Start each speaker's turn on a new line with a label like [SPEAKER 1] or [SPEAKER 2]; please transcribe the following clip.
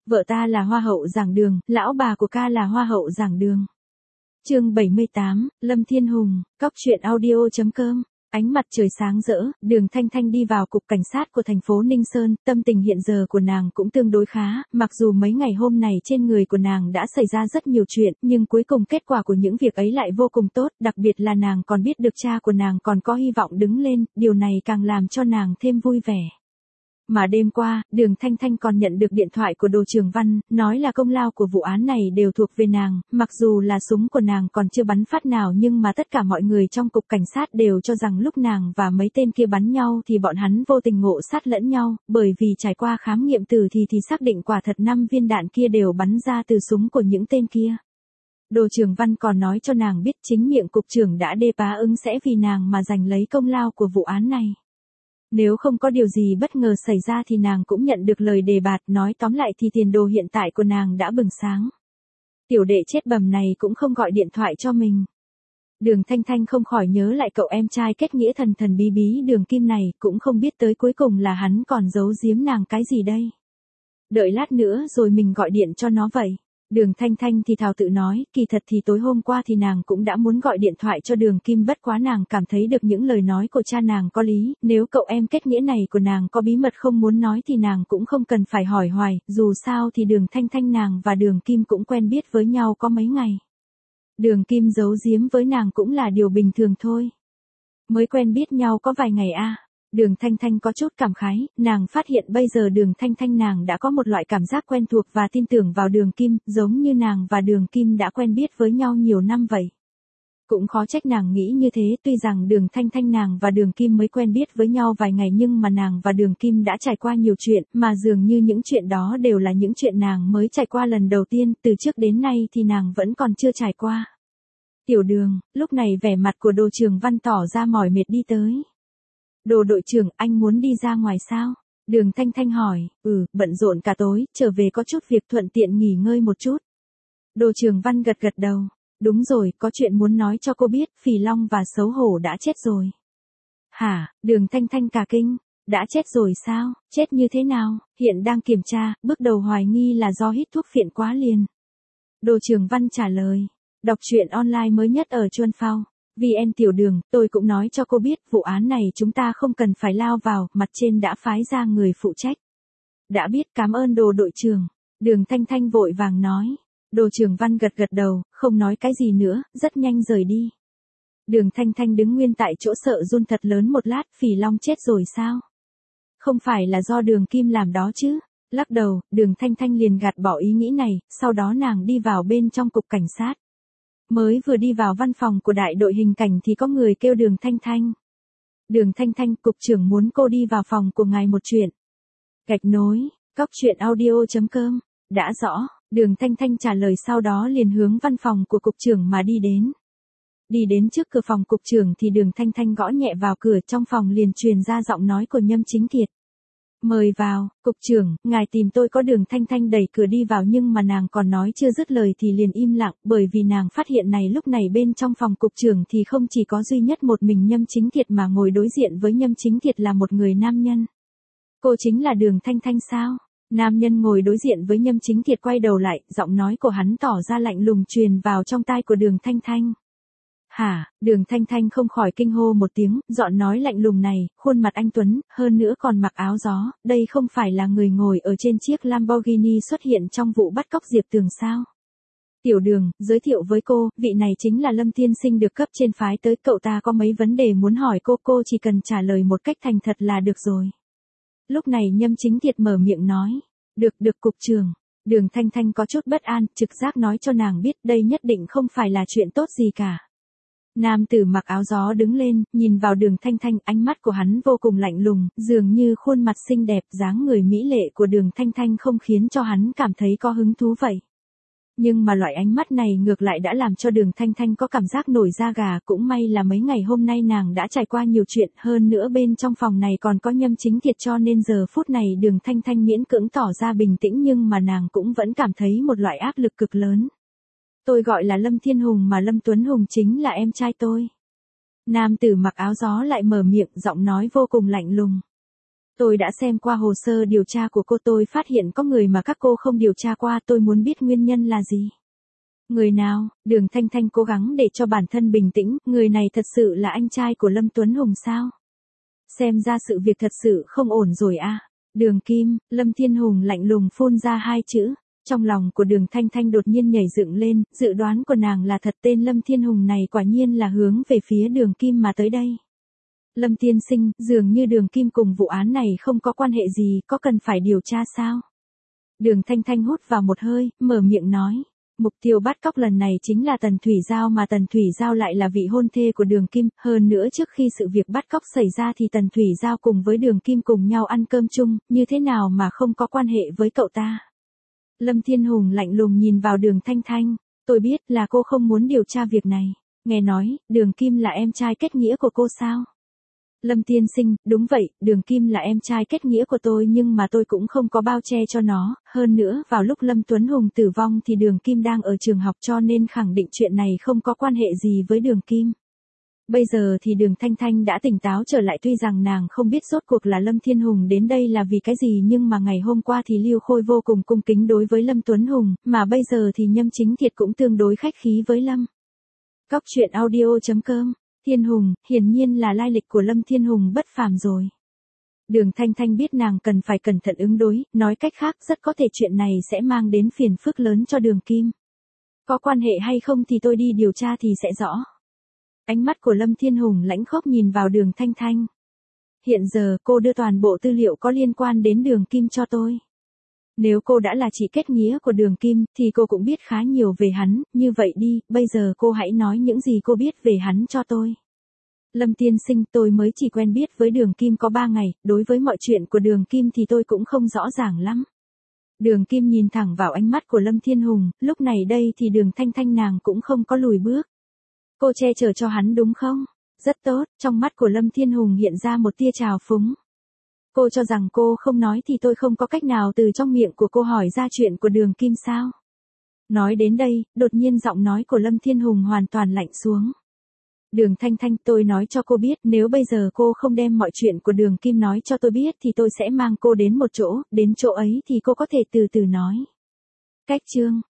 [SPEAKER 1] Vợ ta là hoa hậu giảng đường, lão bà của ca là hoa hậu giảng đường. Chương 78, Lâm Thiên Hùng, cóc.audio.com. Ánh mặt trời sáng rỡ, Đường Thanh Thanh đi vào cục cảnh sát của thành phố Ninh Sơn, tâm tình hiện giờ của nàng cũng tương đối khá, mặc dù mấy ngày hôm này trên người của nàng đã xảy ra rất nhiều chuyện, nhưng cuối cùng kết quả của những việc ấy lại vô cùng tốt, đặc biệt là nàng còn biết được cha của nàng còn có hy vọng đứng lên, điều này càng làm cho nàng thêm vui vẻ. Mà đêm qua, Đường Thanh Thanh còn nhận được điện thoại của Đồ Trường Văn, nói là công lao của vụ án này đều thuộc về nàng, mặc dù là súng của nàng còn chưa bắn phát nào nhưng mà tất cả mọi người trong cục cảnh sát đều cho rằng lúc nàng và mấy tên kia bắn nhau thì bọn hắn vô tình ngộ sát lẫn nhau, bởi vì trải qua khám nghiệm tử thì xác định quả thật 5 viên đạn kia đều bắn ra từ súng của những tên kia. Đồ Trường Văn còn nói cho nàng biết chính miệng cục trưởng đã đê bá ứng sẽ vì nàng mà giành lấy công lao của vụ án này. Nếu không có điều gì bất ngờ xảy ra thì nàng cũng nhận được lời đề bạt, nói tóm lại thì tiền đồ hiện tại của nàng đã bừng sáng. Tiểu đệ chết bầm này cũng không gọi điện thoại cho mình. Đường Thanh Thanh không khỏi nhớ lại cậu em trai kết nghĩa thần thần bí bí Đường Kim này, cũng không biết tới cuối cùng là hắn còn giấu giếm nàng cái gì đây. Đợi lát nữa rồi mình gọi điện cho nó vậy. Đường Thanh Thanh thì thào tự nói, kỳ thật thì tối hôm qua thì nàng cũng đã muốn gọi điện thoại cho Đường Kim, bất quá nàng cảm thấy được những lời nói của cha nàng có lý, nếu cậu em kết nghĩa này của nàng có bí mật không muốn nói thì nàng cũng không cần phải hỏi hoài, dù sao thì Đường Thanh Thanh nàng và Đường Kim cũng quen biết với nhau có mấy ngày. Đường Kim giấu giếm với nàng cũng là điều bình thường thôi. Mới quen biết nhau có vài ngày a. Đường Thanh Thanh có chút cảm khái, nàng phát hiện bây giờ Đường Thanh Thanh nàng đã có một loại cảm giác quen thuộc và tin tưởng vào Đường Kim, giống như nàng và Đường Kim đã quen biết với nhau nhiều năm vậy. Cũng khó trách nàng nghĩ như thế, tuy rằng Đường Thanh Thanh nàng và Đường Kim mới quen biết với nhau vài ngày nhưng mà nàng và Đường Kim đã trải qua nhiều chuyện, mà dường như những chuyện đó đều là những chuyện nàng mới trải qua lần đầu tiên, từ trước đến nay thì nàng vẫn còn chưa trải qua. Tiểu Đường, lúc này vẻ mặt của Đồ Trường Văn tỏ ra mỏi mệt đi tới. Đồ đội trưởng, anh muốn đi ra ngoài sao? Đường Thanh Thanh hỏi, bận rộn cả tối, trở về có chút việc thuận tiện nghỉ ngơi một chút. Đồ Trường Văn gật gật đầu, đúng rồi, có chuyện muốn nói cho cô biết, Phỉ Long và Xấu Hổ đã chết rồi. Hả? Đường Thanh Thanh cả kinh, đã chết rồi sao? Chết như thế nào? Hiện đang kiểm tra, bước đầu hoài nghi là do hít thuốc phiện quá liền. Đồ Trường Văn trả lời, đọc truyện online mới nhất ở Chuan Phao. VN Tiểu Đường, tôi cũng nói cho cô biết, vụ án này chúng ta không cần phải lao vào, mặt trên đã phái ra người phụ trách. Đã biết, cảm ơn Đồ đội trưởng. Đường Thanh Thanh vội vàng nói. Đồ Trường Văn gật gật đầu, không nói cái gì nữa, rất nhanh rời đi. Đường Thanh Thanh đứng nguyên tại chỗ sợ run thật lớn một lát, Phỉ Long chết rồi sao? Không phải là do Đường Kim làm đó chứ? Lắc đầu, Đường Thanh Thanh liền gạt bỏ ý nghĩ này, sau đó nàng đi vào bên trong cục cảnh sát. Mới vừa đi vào văn phòng của đại đội hình cảnh thì có người kêu Đường Thanh Thanh. Đường Thanh Thanh, cục trưởng muốn cô đi vào phòng của ngài một chuyện. Gạch nối, cóc.audio.com, đã rõ, Đường Thanh Thanh trả lời sau đó liền hướng văn phòng của cục trưởng mà đi đến. Đi đến trước cửa phòng cục trưởng thì Đường Thanh Thanh gõ nhẹ vào cửa, trong phòng liền truyền ra giọng nói của Nhâm Chính Thiệt. Mời vào, cục trưởng, ngài tìm tôi. Có Đường Thanh Thanh đẩy cửa đi vào nhưng mà nàng còn nói chưa dứt lời thì liền im lặng, bởi vì nàng phát hiện này lúc này bên trong phòng cục trưởng thì không chỉ có duy nhất một mình Nhâm Chính Thiệt mà ngồi đối diện với Nhâm Chính Thiệt là một người nam nhân. Cô chính là Đường Thanh Thanh sao? Nam nhân ngồi đối diện với Nhâm Chính Thiệt quay đầu lại, giọng nói của hắn tỏ ra lạnh lùng truyền vào trong tai của Đường Thanh Thanh. Hả? Đường Thanh Thanh không khỏi kinh hô một tiếng, giọng nói lạnh lùng này, khuôn mặt anh tuấn, hơn nữa còn mặc áo gió, đây không phải là người ngồi ở trên chiếc Lamborghini xuất hiện trong vụ bắt cóc Diệp Tường sao? Tiểu Đường, giới thiệu với cô, vị này chính là Lâm tiên sinh được cấp trên phái tới, cậu ta có mấy vấn đề muốn hỏi cô chỉ cần trả lời một cách thành thật là được rồi. Lúc này Nhâm Chính Thiệt mở miệng nói, được cục trưởng. Đường Thanh Thanh có chút bất an, trực giác nói cho nàng biết đây nhất định không phải là chuyện tốt gì cả. Nam tử mặc áo gió đứng lên, nhìn vào Đường Thanh Thanh, ánh mắt của hắn vô cùng lạnh lùng, dường như khuôn mặt xinh đẹp, dáng người mỹ lệ của Đường Thanh Thanh không khiến cho hắn cảm thấy có hứng thú vậy. Nhưng mà loại ánh mắt này ngược lại đã làm cho Đường Thanh Thanh có cảm giác nổi da gà, cũng may là mấy ngày hôm nay nàng đã trải qua nhiều chuyện, hơn nữa bên trong phòng này còn có Nhâm Chính Thiệt cho nên giờ phút này Đường Thanh Thanh miễn cưỡng tỏ ra bình tĩnh nhưng mà nàng cũng vẫn cảm thấy một loại áp lực cực lớn. Tôi gọi là Lâm Thiên Hùng mà Lâm Tuấn Hùng chính là em trai tôi. Nam tử mặc áo gió lại mở miệng, giọng nói vô cùng lạnh lùng. Tôi đã xem qua hồ sơ điều tra của cô, tôi phát hiện có người mà các cô không điều tra qua, tôi muốn biết nguyên nhân là gì. Người nào? Đường Thanh Thanh cố gắng để cho bản thân bình tĩnh, người này thật sự là anh trai của Lâm Tuấn Hùng sao? Xem ra sự việc thật sự không ổn rồi à. Đường Kim, Lâm Thiên Hùng lạnh lùng phun ra hai chữ. Trong lòng của Đường Thanh Thanh đột nhiên nhảy dựng lên, dự đoán của nàng là thật, tên Lâm Thiên Hùng này quả nhiên là hướng về phía Đường Kim mà tới đây. Lâm tiên sinh, dường như Đường Kim cùng vụ án này không có quan hệ gì, có cần phải điều tra sao? Đường Thanh Thanh hút vào một hơi, mở miệng nói. Mục tiêu bắt cóc lần này chính là Tần Thủy Giao, mà Tần Thủy Giao lại là vị hôn thê của Đường Kim, hơn nữa trước khi sự việc bắt cóc xảy ra thì Tần Thủy Giao cùng với Đường Kim cùng nhau ăn cơm chung, như thế nào mà không có quan hệ với cậu ta? Lâm Thiên Hùng lạnh lùng nhìn vào Đường Thanh Thanh, tôi biết là cô không muốn điều tra việc này, nghe nói, Đường Kim là em trai kết nghĩa của cô sao? Lâm tiên sinh, đúng vậy, Đường Kim là em trai kết nghĩa của tôi, nhưng mà tôi cũng không có bao che cho nó, hơn nữa vào lúc Lâm Tuấn Hùng tử vong thì Đường Kim đang ở trường học, cho nên khẳng định chuyện này không có quan hệ gì với Đường Kim. Bây giờ thì Đường Thanh Thanh đã tỉnh táo trở lại, tuy rằng nàng không biết rốt cuộc là Lâm Thiên Hùng đến đây là vì cái gì, nhưng mà ngày hôm qua thì Lưu Khôi vô cùng cung kính đối với Lâm Tuấn Hùng, mà bây giờ thì Nhâm Chính Thiệt cũng tương đối khách khí với Lâm. Cóc truyện audio.com. Thiên Hùng, hiển nhiên là lai lịch của Lâm Thiên Hùng bất phàm rồi. Đường Thanh Thanh biết nàng cần phải cẩn thận ứng đối, nói cách khác rất có thể chuyện này sẽ mang đến phiền phức lớn cho Đường Kim. Có quan hệ hay không thì tôi đi điều tra thì sẽ rõ. Ánh mắt của Lâm Thiên Hùng lãnh khốc nhìn vào Đường Thanh Thanh. Hiện giờ cô đưa toàn bộ tư liệu có liên quan đến Đường Kim cho tôi. Nếu cô đã là chị kết nghĩa của Đường Kim, thì cô cũng biết khá nhiều về hắn, như vậy đi, bây giờ cô hãy nói những gì cô biết về hắn cho tôi. Lâm tiên sinh, tôi mới chỉ quen biết với Đường Kim có 3 ngày, đối với mọi chuyện của Đường Kim thì tôi cũng không rõ ràng lắm. Đường Kim nhìn thẳng vào ánh mắt của Lâm Thiên Hùng, lúc này đây thì Đường Thanh Thanh nàng cũng không có lùi bước. Cô che chở cho hắn đúng không? Rất tốt, trong mắt của Lâm Thiên Hùng hiện ra một tia trào phúng. Cô cho rằng cô không nói thì tôi không có cách nào từ trong miệng của cô hỏi ra chuyện của Đường Kim sao? Nói đến đây, đột nhiên giọng nói của Lâm Thiên Hùng hoàn toàn lạnh xuống. Đường Thanh Thanh, tôi nói cho cô biết, nếu bây giờ cô không đem mọi chuyện của Đường Kim nói cho tôi biết thì tôi sẽ mang cô đến một chỗ, đến chỗ ấy thì cô có thể từ từ nói. Cách chương